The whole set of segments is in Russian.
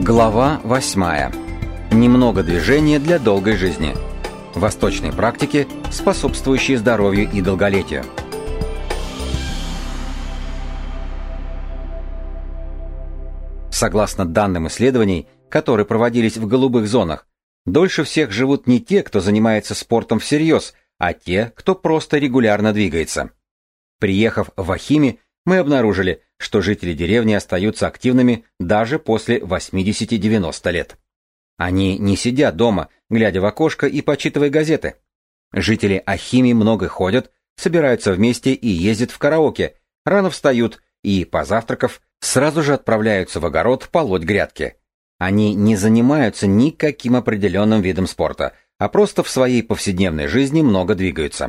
Глава 8. Немного движения для долгой жизни. Восточные практики, способствующие здоровью и долголетию. Согласно данным исследований, которые проводились в голубых зонах, дольше всех живут не те, кто занимается спортом всерьез, а те, кто просто регулярно двигается. Приехав в Ахими, мы обнаружили, что жители деревни остаются активными даже после 80-90 лет. Они не сидят дома, глядя в окошко и почитывая газеты. Жители Ахими много ходят, собираются вместе и ездят в караоке, рано встают и, позавтракав, сразу же отправляются в огород полоть грядки. Они не занимаются никаким определенным видом спорта, а просто в своей повседневной жизни много двигаются.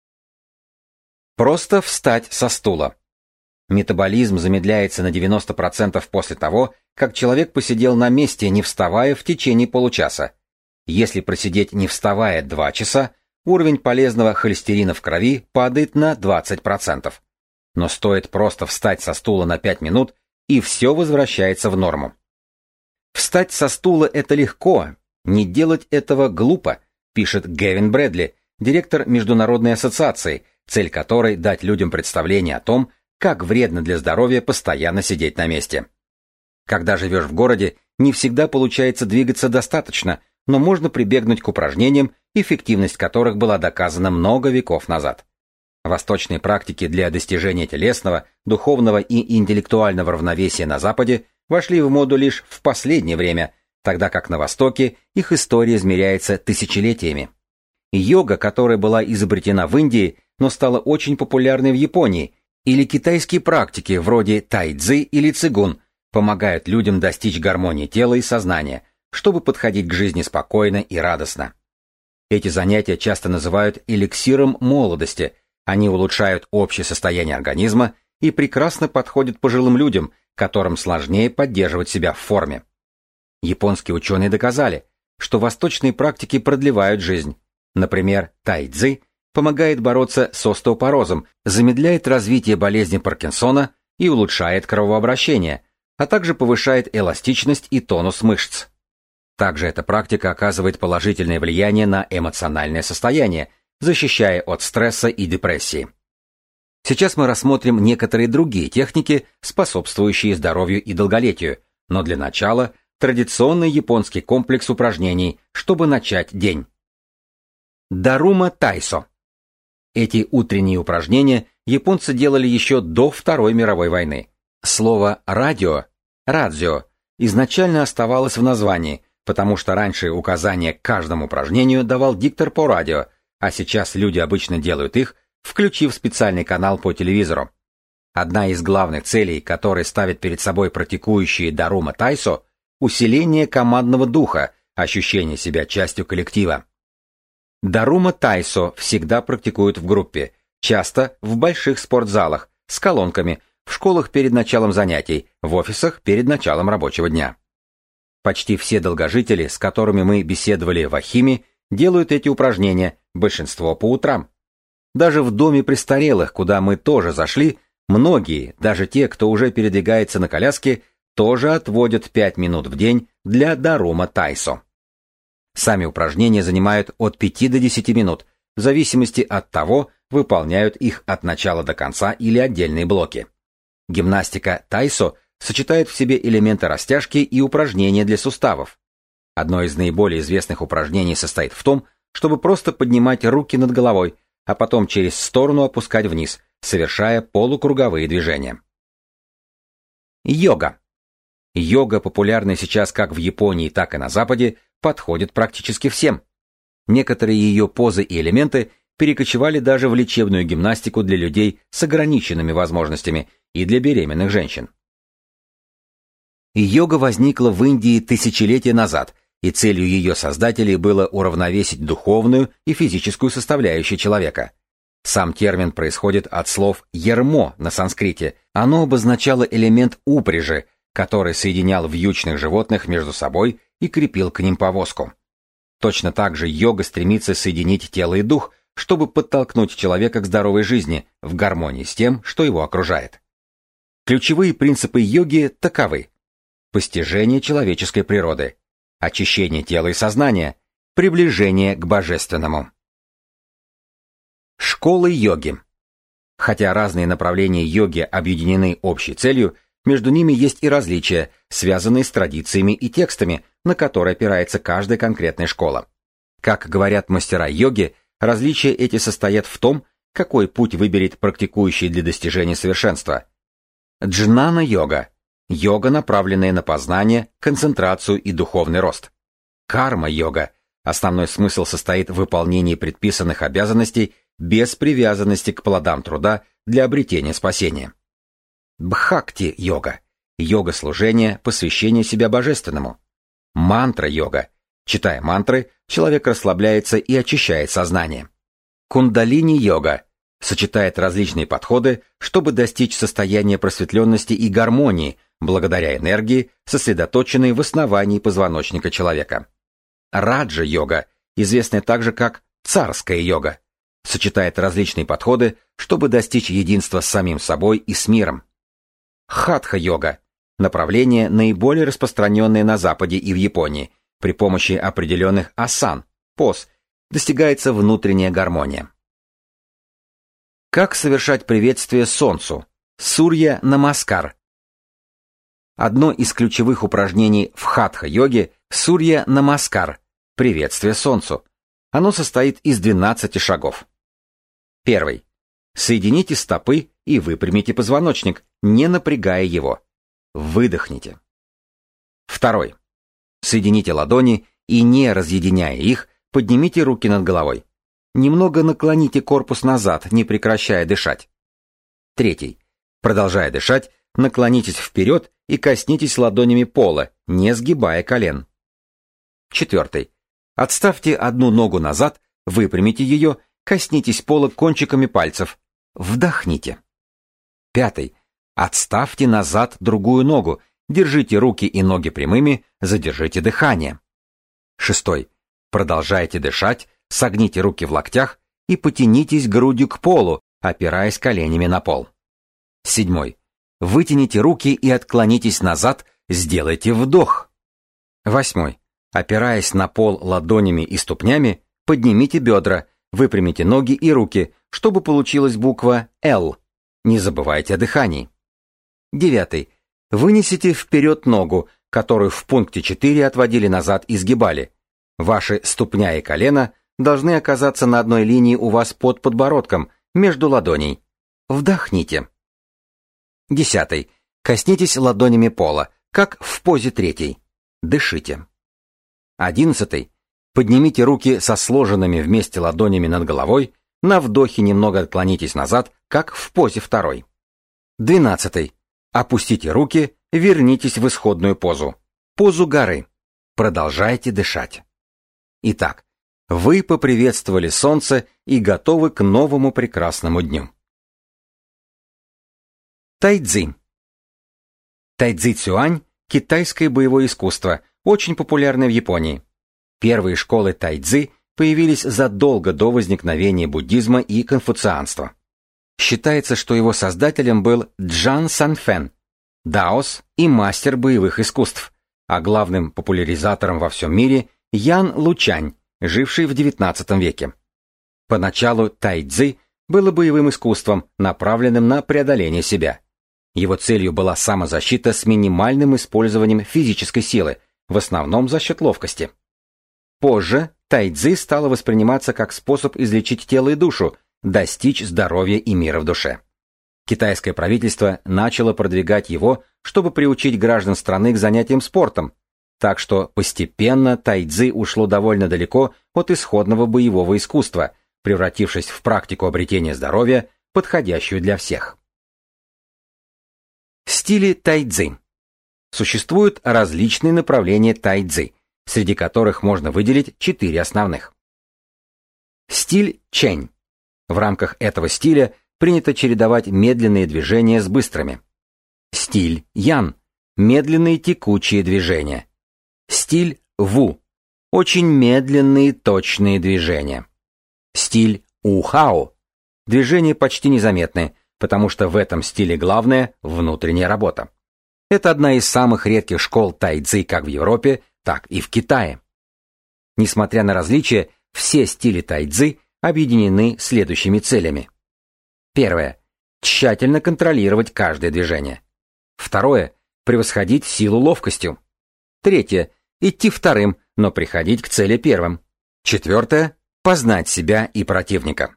Просто встать со стула. Метаболизм замедляется на 90% после того, как человек посидел на месте, не вставая в течение получаса. Если просидеть не вставая 2 часа, уровень полезного холестерина в крови падает на 20%. Но стоит просто встать со стула на 5 минут, и все возвращается в норму. Встать со стула – это легко, не делать этого глупо, пишет Гэвин Брэдли, директор Международной ассоциации, цель которой – дать людям представление о том, как вредно для здоровья постоянно сидеть на месте. Когда живешь в городе, не всегда получается двигаться достаточно, но можно прибегнуть к упражнениям, эффективность которых была доказана много веков назад. Восточные практики для достижения телесного, духовного и интеллектуального равновесия на Западе вошли в моду лишь в последнее время, тогда как на Востоке их история измеряется тысячелетиями. Йога, которая была изобретена в Индии, но стала очень популярной в Японии, или китайские практики вроде тайцзи или цигун помогают людям достичь гармонии тела и сознания, чтобы подходить к жизни спокойно и радостно. Эти занятия часто называют эликсиром молодости, они улучшают общее состояние организма и прекрасно подходят пожилым людям, которым сложнее поддерживать себя в форме. Японские ученые доказали, что восточные практики продлевают жизнь. Например, тайцзи помогает бороться с остеопорозом, замедляет развитие болезни Паркинсона и улучшает кровообращение, а также повышает эластичность и тонус мышц. Также эта практика оказывает положительное влияние на эмоциональное состояние, защищая от стресса и депрессии. Сейчас мы рассмотрим некоторые другие техники, способствующие здоровью и долголетию, но для начала традиционный японский комплекс упражнений, чтобы начать день. Дарума Тайсо. Эти утренние упражнения японцы делали еще до Второй мировой войны. Слово «радио» «радзио» изначально оставалось в названии, потому что раньше указания к каждому упражнению давал диктор по радио, а сейчас люди обычно делают их, включив специальный канал по телевизору. Одна из главных целей, которые ставят перед собой практикующие Дарума Тайсо – усиление командного духа, ощущение себя частью коллектива. Дарума Тайсо всегда практикуют в группе, часто в больших спортзалах, с колонками, в школах перед началом занятий, в офисах перед началом рабочего дня. Почти все долгожители, с которыми мы беседовали в Ахиме, делают эти упражнения, большинство по утрам. Даже в доме престарелых, куда мы тоже зашли, многие, даже те, кто уже передвигается на коляске, тоже отводят 5 минут в день для Дарума Тайсо. Сами упражнения занимают от 5 до 10 минут, в зависимости от того, выполняют их от начала до конца или отдельные блоки. Гимнастика тайсо сочетает в себе элементы растяжки и упражнения для суставов. Одно из наиболее известных упражнений состоит в том, чтобы просто поднимать руки над головой, а потом через сторону опускать вниз, совершая полукруговые движения. Йога. Йога, популярная сейчас как в Японии, так и на Западе, подходит практически всем. Некоторые ее позы и элементы перекочевали даже в лечебную гимнастику для людей с ограниченными возможностями и для беременных женщин. Йога возникла в Индии тысячелетия назад, и целью ее создателей было уравновесить духовную и физическую составляющие человека. Сам термин происходит от слов «ярмо» на санскрите. Оно обозначало элемент упряжи, который соединял вьючных животных между собой и крепил к ним повозку. Точно так же йога стремится соединить тело и дух, чтобы подтолкнуть человека к здоровой жизни в гармонии с тем, что его окружает. Ключевые принципы йоги таковы. постижение человеческой природы, очищение тела и сознания, приближение к божественному. Школы йоги. Хотя разные направления йоги объединены общей целью, между ними есть и различия, связанные с традициями и текстами, на которые опирается каждая конкретная школа. Как говорят мастера йоги, различия эти состоят в том, какой путь выберет практикующий для достижения совершенства. Джнана-йога – йога, направленная на познание, концентрацию и духовный рост. Карма-йога – основной смысл состоит в выполнении предписанных обязанностей без привязанности к плодам труда для обретения спасения. Бхакти-йога – йога служения, посвящения себя божественному. Мантра-йога – читая мантры, человек расслабляется и очищает сознание. Кундалини-йога – сочетает различные подходы, чтобы достичь состояния просветленности и гармонии благодаря энергии, сосредоточенной в основании позвоночника человека. Раджа-йога, известная также как царская йога, сочетает различные подходы, чтобы достичь единства с самим собой и с миром. Хатха-йога – направление, наиболее распространенное на Западе и в Японии, при помощи определенных асан, поз, достигается внутренняя гармония. Как совершать приветствие Солнцу? Сурья-намаскар. Одно из ключевых упражнений в хатха-йоге – сурья-намаскар – приветствие Солнцу. Оно состоит из 12 шагов. Первый. Соедините стопы и выпрямите позвоночник, не напрягая его. Выдохните. Второй. Соедините ладони и, не разъединяя их, поднимите руки над головой. Немного наклоните корпус назад, не прекращая дышать. Третий. Продолжая дышать, наклонитесь вперед и коснитесь ладонями пола, не сгибая колен. Четвертый. Отставьте одну ногу назад, выпрямите ее, коснитесь пола кончиками пальцев. Вдохните. Пятый. Отставьте назад другую ногу, держите руки и ноги прямыми, задержите дыхание. Шестой. Продолжайте дышать, согните руки в локтях и потянитесь грудью к полу, опираясь коленями на пол. Седьмой. Вытяните руки и отклонитесь назад, сделайте вдох. Восьмой. Опираясь на пол ладонями и ступнями, поднимите бедра, выпрямите ноги и руки, чтобы получилась буква «Л». Не забывайте о дыхании. Девятый. Вынесите вперед ногу, которую в пункте 4 отводили назад и сгибали. Ваши ступня и колено должны оказаться на одной линии у вас под подбородком, между ладоней. Вдохните. Десятый. Коснитесь ладонями пола, как в позе 3. Дышите. 11. Поднимите руки со сложенными вместе ладонями над головой, на вдохе немного отклонитесь назад, как в позе 2. 12. Опустите руки, вернитесь в исходную позу. Позу горы. Продолжайте дышать. Итак, вы поприветствовали солнце и готовы к новому прекрасному дню. Тайцзи. Тайцзи-цюань – китайское боевое искусство, очень популярное в Японии. Первые школы тайцзи появились задолго до возникновения буддизма и конфуцианства. Считается, что его создателем был Джан Санфэн, даос и мастер боевых искусств, а главным популяризатором во всем мире Ян Лучань, живший в XIX веке. Поначалу тайцзи было боевым искусством, направленным на преодоление себя. Его целью была самозащита с минимальным использованием физической силы, в основном за счет ловкости. Позже тайцзи стало восприниматься как способ излечить тело и душу, достичь здоровья и мира в душе. Китайское правительство начало продвигать его, чтобы приучить граждан страны к занятиям спортом, так что постепенно тайцзи ушло довольно далеко от исходного боевого искусства, превратившись в практику обретения здоровья, подходящую для всех. Стили тайцзи. Существуют различные направления тайцзи, среди которых можно выделить 4 основных. Стиль чэнь. В рамках этого стиля принято чередовать медленные движения с быстрыми. Стиль ян. Медленные текучие движения. Стиль ву. Очень медленные точные движения. Стиль ухао. Движения почти незаметны, потому что в этом стиле главное – внутренняя работа. Это одна из самых редких школ тайцзи как в Европе, так и в Китае. Несмотря на различия, все стили тайцзи объединены следующими целями. Первое. Тщательно контролировать каждое движение. Второе. Превосходить силу ловкостью. Третье. Идти вторым, но приходить к цели первым. Четвертое. Познать себя и противника.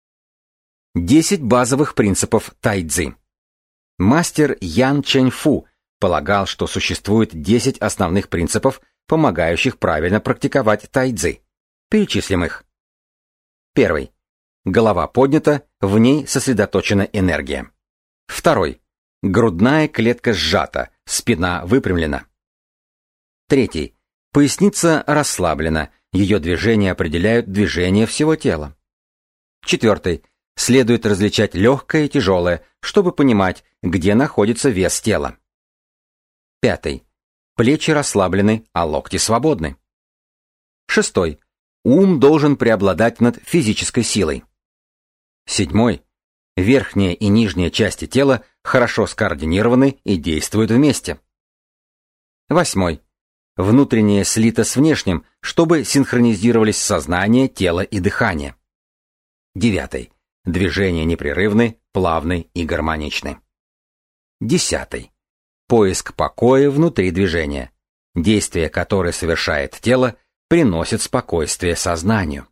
10 базовых принципов тайцзи. Мастер Ян Чэньфу полагал, что существует 10 основных принципов, помогающих правильно практиковать тайцзи. Перечислим их. Первый. Голова поднята, в ней сосредоточена энергия. Второй. Грудная клетка сжата, спина выпрямлена. Третий. Поясница расслаблена, ее движения определяют движение всего тела. Четвертый. Следует различать легкое и тяжелое, чтобы понимать, где находится вес тела. Пятый. Плечи расслаблены, а локти свободны. Шестой. Ум должен преобладать над физической силой. Седьмой. Верхняя и нижняя части тела хорошо скоординированы и действуют вместе. Восьмой. Внутреннее слито с внешним, чтобы синхронизировались сознание, тело и дыхание. Девятый. Движения непрерывны, плавны и гармоничны. Десятый. Поиск покоя внутри движения. Действие, которое совершает тело, приносит спокойствие сознанию.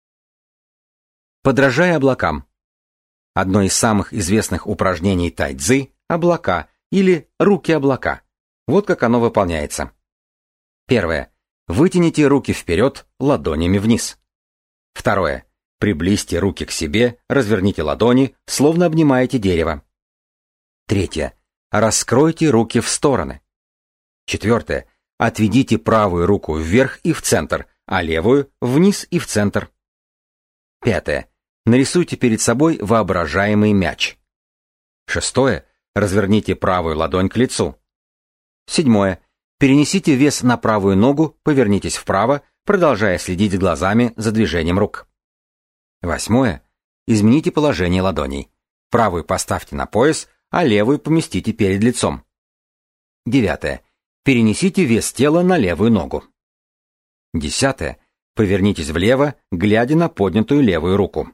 Подражая облакам. Одно из самых известных упражнений тайцзи – облака или руки-облака. Вот как оно выполняется. Первое. Вытяните руки вперед, ладонями вниз. Второе. Приблизьте руки к себе, разверните ладони, словно обнимаете дерево. Третье. Раскройте руки в стороны. Четвертое. Отведите правую руку вверх и в центр, а левую вниз и в центр. Пятое. Нарисуйте перед собой воображаемый мяч. Шестое. Разверните правую ладонь к лицу. Седьмое. Перенесите вес на правую ногу, повернитесь вправо, продолжая следить глазами за движением рук. Восьмое. Измените положение ладоней. Правую поставьте на пояс, а левую поместите перед лицом. Девятое. Перенесите вес тела на левую ногу. Десятое. Повернитесь влево, глядя на поднятую левую руку.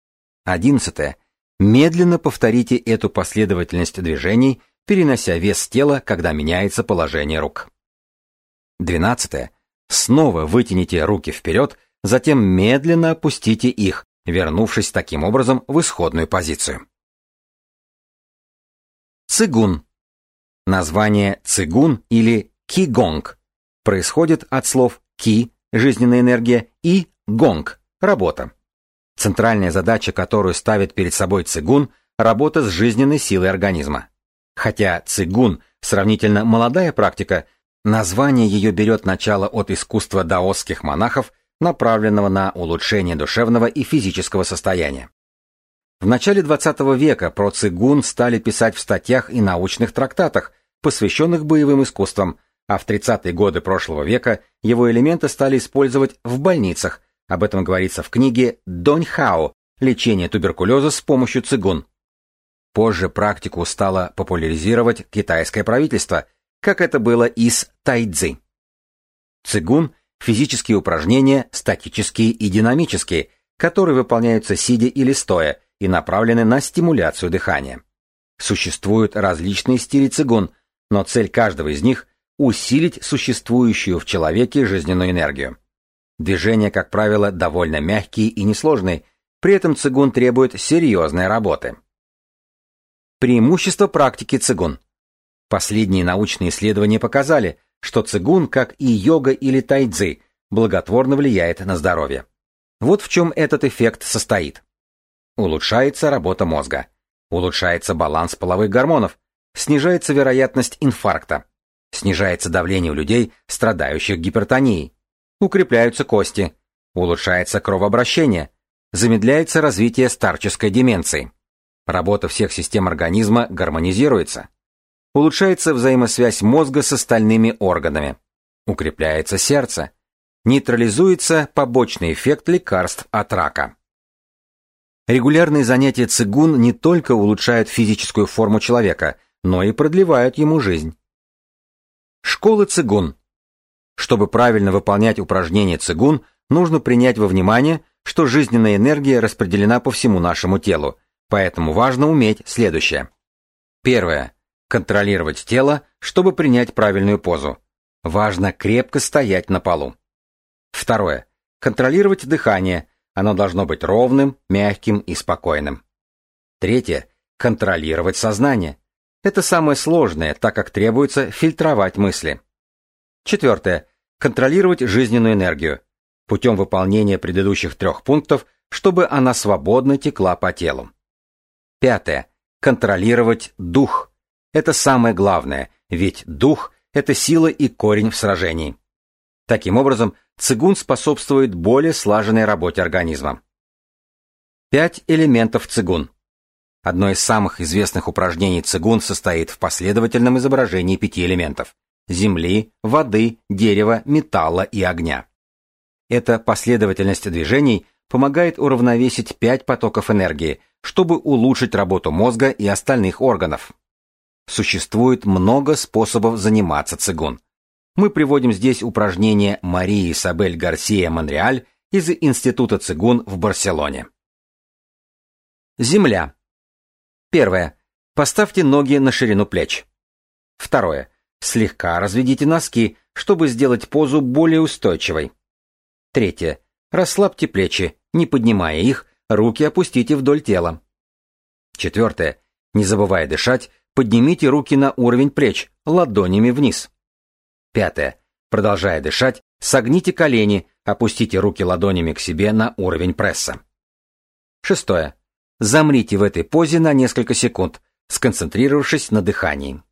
11. Медленно повторите эту последовательность движений, перенося вес тела, когда меняется положение рук. 12. Снова вытяните руки вперед, затем медленно опустите их, вернувшись таким образом в исходную позицию. Цигун. Название цигун или кигонг происходит от слов ки – жизненная энергия и гонг – работа. Центральная задача, которую ставит перед собой цигун – работа с жизненной силой организма. Хотя цигун – сравнительно молодая практика, название ее берет начало от искусства даосских монахов, направленного на улучшение душевного и физического состояния. В начале XX века про цигун стали писать в статьях и научных трактатах, посвященных боевым искусствам, а в 30-е годы прошлого века его элементы стали использовать в больницах. Об этом говорится в книге «Доньхао. Лечение туберкулеза с помощью цигун». Позже практику стало популяризировать китайское правительство, как это было и с тайцзи. Цигун – физические упражнения, статические и динамические, которые выполняются сидя или стоя и направлены на стимуляцию дыхания. Существуют различные стили цигун, но цель каждого из них – усилить существующую в человеке жизненную энергию. Движения, как правило, довольно мягкие и несложные, при этом цигун требует серьезной работы. Преимущества практики цигун. Последние научные исследования показали, что цигун, как и йога или тайцзи, благотворно влияет на здоровье. Вот в чем этот эффект состоит. Улучшается работа мозга, улучшается баланс половых гормонов, снижается вероятность инфаркта, снижается давление у людей, страдающих гипертонией, укрепляются кости, улучшается кровообращение, замедляется развитие старческой деменции, работа всех систем организма гармонизируется, улучшается взаимосвязь мозга с остальными органами, укрепляется сердце, нейтрализуется побочный эффект лекарств от рака. Регулярные занятия цигун не только улучшают физическую форму человека, но и продлевают ему жизнь. Школы цигун. Чтобы правильно выполнять упражнения цигун, нужно принять во внимание, что жизненная энергия распределена по всему нашему телу, поэтому важно уметь следующее. Первое. Контролировать тело, чтобы принять правильную позу. Важно крепко стоять на полу. Второе. Контролировать дыхание. Оно должно быть ровным, мягким и спокойным. Третье. Контролировать сознание. Это самое сложное, так как требуется фильтровать мысли. Четвертое. Контролировать жизненную энергию. Путем выполнения предыдущих 3 пунктов, чтобы она свободно текла по телу. Пятое. Контролировать дух. Это самое главное, ведь дух – это сила и корень в сражении. Таким образом, цигун способствует более слаженной работе организма. 5 элементов цигун. Одно из самых известных упражнений цигун состоит в последовательном изображении 5 элементов – земли, воды, дерева, металла и огня. Эта последовательность движений помогает уравновесить 5 потоков энергии, чтобы улучшить работу мозга и остальных органов. Существует много способов заниматься цигун. Мы приводим здесь упражнение Марии Исабель Гарсия Монреаль из Института цигун в Барселоне. Земля. Первое. Поставьте ноги на ширину плеч. Второе. Слегка разведите носки, чтобы сделать позу более устойчивой. Третье. Расслабьте плечи, не поднимая их, руки опустите вдоль тела. Четвертое. Не забывая дышать, поднимите руки на уровень плеч, ладонями вниз. Пятое. Продолжая дышать, согните колени, опустите руки ладонями к себе на уровень пресса. Шестое. Замрите в этой позе на несколько секунд, сконцентрировавшись на дыхании.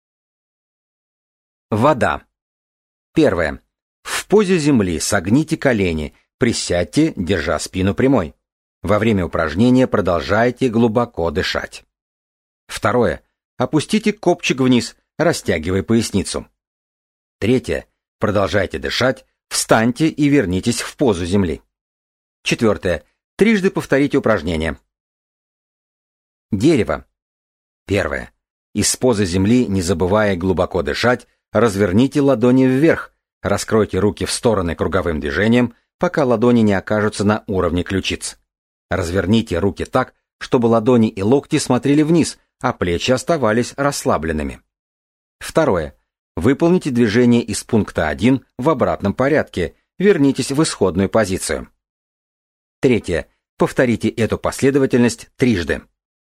Вода. Первое. В позе земли согните колени, присядьте, держа спину прямой. Во время упражнения продолжайте глубоко дышать. Второе. Опустите копчик вниз, растягивая поясницу. Третье. Продолжайте дышать, встаньте и вернитесь в позу земли. Четвертое. Трижды повторите упражнение. Дерево. Первое. Из позы земли, не забывая глубоко дышать, разверните ладони вверх, раскройте руки в стороны круговым движением, пока ладони не окажутся на уровне ключиц. Разверните руки так, чтобы ладони и локти смотрели вниз, а плечи оставались расслабленными. Второе. Выполните движение из пункта 1 в обратном порядке, вернитесь в исходную позицию. Третье. Повторите эту последовательность трижды.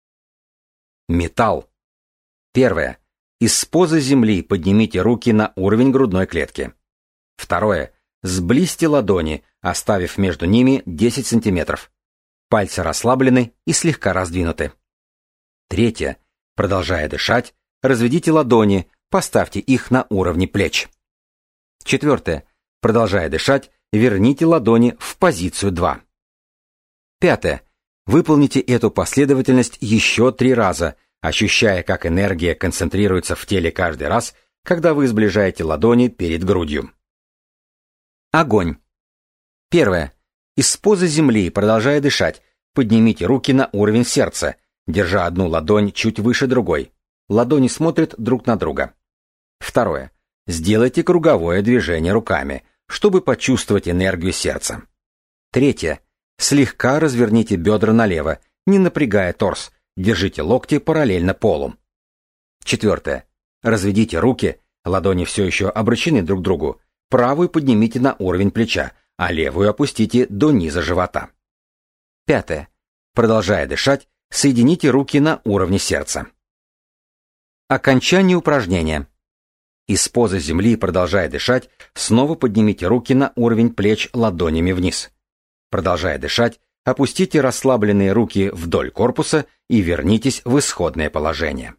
Металл. Первое. Из позы земли поднимите руки на уровень грудной клетки. Второе. Сблизьте ладони, оставив между ними 10 см. Пальцы расслаблены и слегка раздвинуты. Третье. Продолжая дышать, разведите ладони, поставьте их на уровне плеч. Четвертое. Продолжая дышать, верните ладони в позицию 2. Пятое. Выполните эту последовательность еще 3 раза, ощущая, как энергия концентрируется в теле каждый раз, когда вы сближаете ладони перед грудью. Огонь. Первое. Из позы земли, продолжая дышать, поднимите руки на уровень сердца, держа одну ладонь чуть выше другой. Ладони смотрят друг на друга. Второе. Сделайте круговое движение руками, чтобы почувствовать энергию сердца. Третье. Слегка разверните бедра налево, не напрягая торс, держите локти параллельно полу. Четвертое. Разведите руки, ладони все еще обращены друг к другу, правую поднимите на уровень плеча, а левую опустите до низа живота. Пятое. Продолжая дышать, соедините руки на уровне сердца. Окончание упражнения. Из позы земли, продолжая дышать, снова поднимите руки на уровень плеч ладонями вниз. Продолжая дышать, опустите расслабленные руки вдоль корпуса и вернитесь в исходное положение.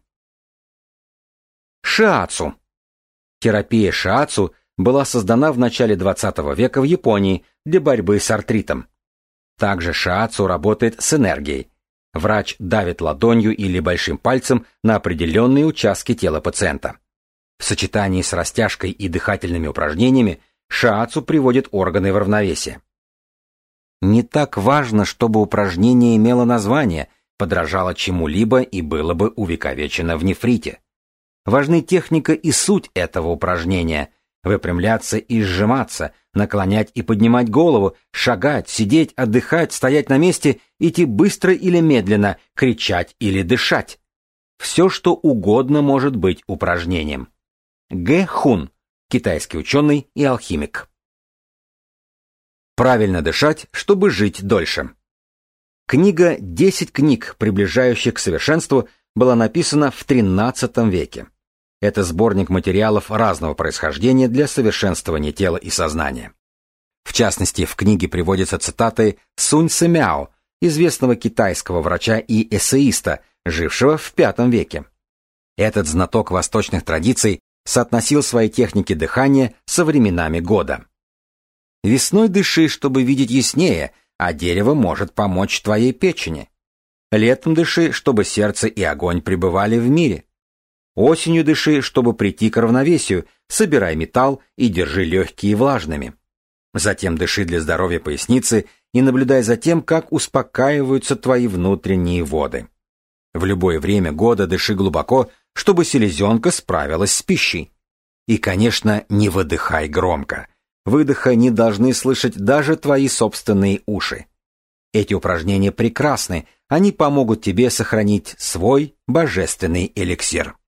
Шиацу. Терапия шиацу была создана в начале 20 века в Японии для борьбы с артритом. Также шиацу работает с энергией. Врач давит ладонью или большим пальцем на определенные участки тела пациента. В сочетании с растяжкой и дыхательными упражнениями шиацу приводит органы в равновесие. Не так важно, чтобы упражнение имело название, подражало чему-либо и было бы увековечено в нефрите. Важны техника и суть этого упражнения. Выпрямляться и сжиматься, наклонять и поднимать голову, шагать, сидеть, отдыхать, стоять на месте, идти быстро или медленно, кричать или дышать. Все, что угодно может быть упражнением. Г. Хун, китайский ученый и алхимик. Правильно дышать, чтобы жить дольше. Книга «10 книг, приближающих к совершенству» была написана в XIII веке. Это сборник материалов разного происхождения для совершенствования тела и сознания. В частности, в книге приводятся цитаты Сунь Сэмяо, известного китайского врача и эссеиста, жившего в V веке. Этот знаток восточных традиций соотносил свои техники дыхания со временами года. Весной дыши, чтобы видеть яснее, а дерево может помочь твоей печени. Летом дыши, чтобы сердце и огонь пребывали в мире. Осенью дыши, чтобы прийти к равновесию, собирай металл и держи легкие влажными. Затем дыши для здоровья поясницы и наблюдай за тем, как успокаиваются твои внутренние воды. В любое время года дыши глубоко, чтобы селезенка справилась с пищей. И, конечно, не выдыхай громко. Выдоха не должны слышать даже твои собственные уши. Эти упражнения прекрасны, они помогут тебе сохранить свой божественный эликсир.